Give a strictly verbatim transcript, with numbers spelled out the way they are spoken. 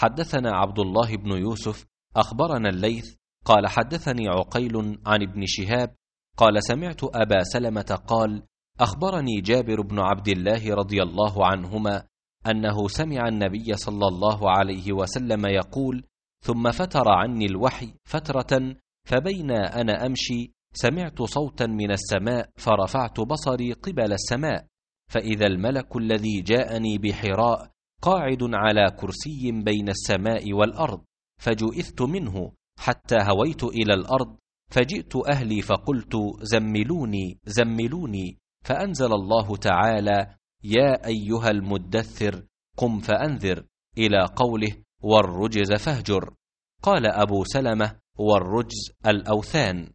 حدثنا عبد الله بن يوسف أخبرنا الليث قال حدثني عقيل عن ابن شهاب قال سمعت أبا سلمة قال أخبرني جابر بن عبد الله رضي الله عنهما أنه سمع النبي صلى الله عليه وسلم يقول: ثم فتر عني الوحي فترة، فبينا أنا أمشي سمعت صوتا من السماء فرفعت بصري قبل السماء، فإذا الملك الذي جاءني بحراء قاعد على كرسي بين السماء والأرض، فجئثت منه حتى هويت إلى الأرض، فجئت أهلي فقلت: زملوني زملوني، فأنزل الله تعالى: يا أيها المدثر قم فأنذر، إلى قوله: والرجز فاهجر. قال أبو سلمة: والرجز الأوثان.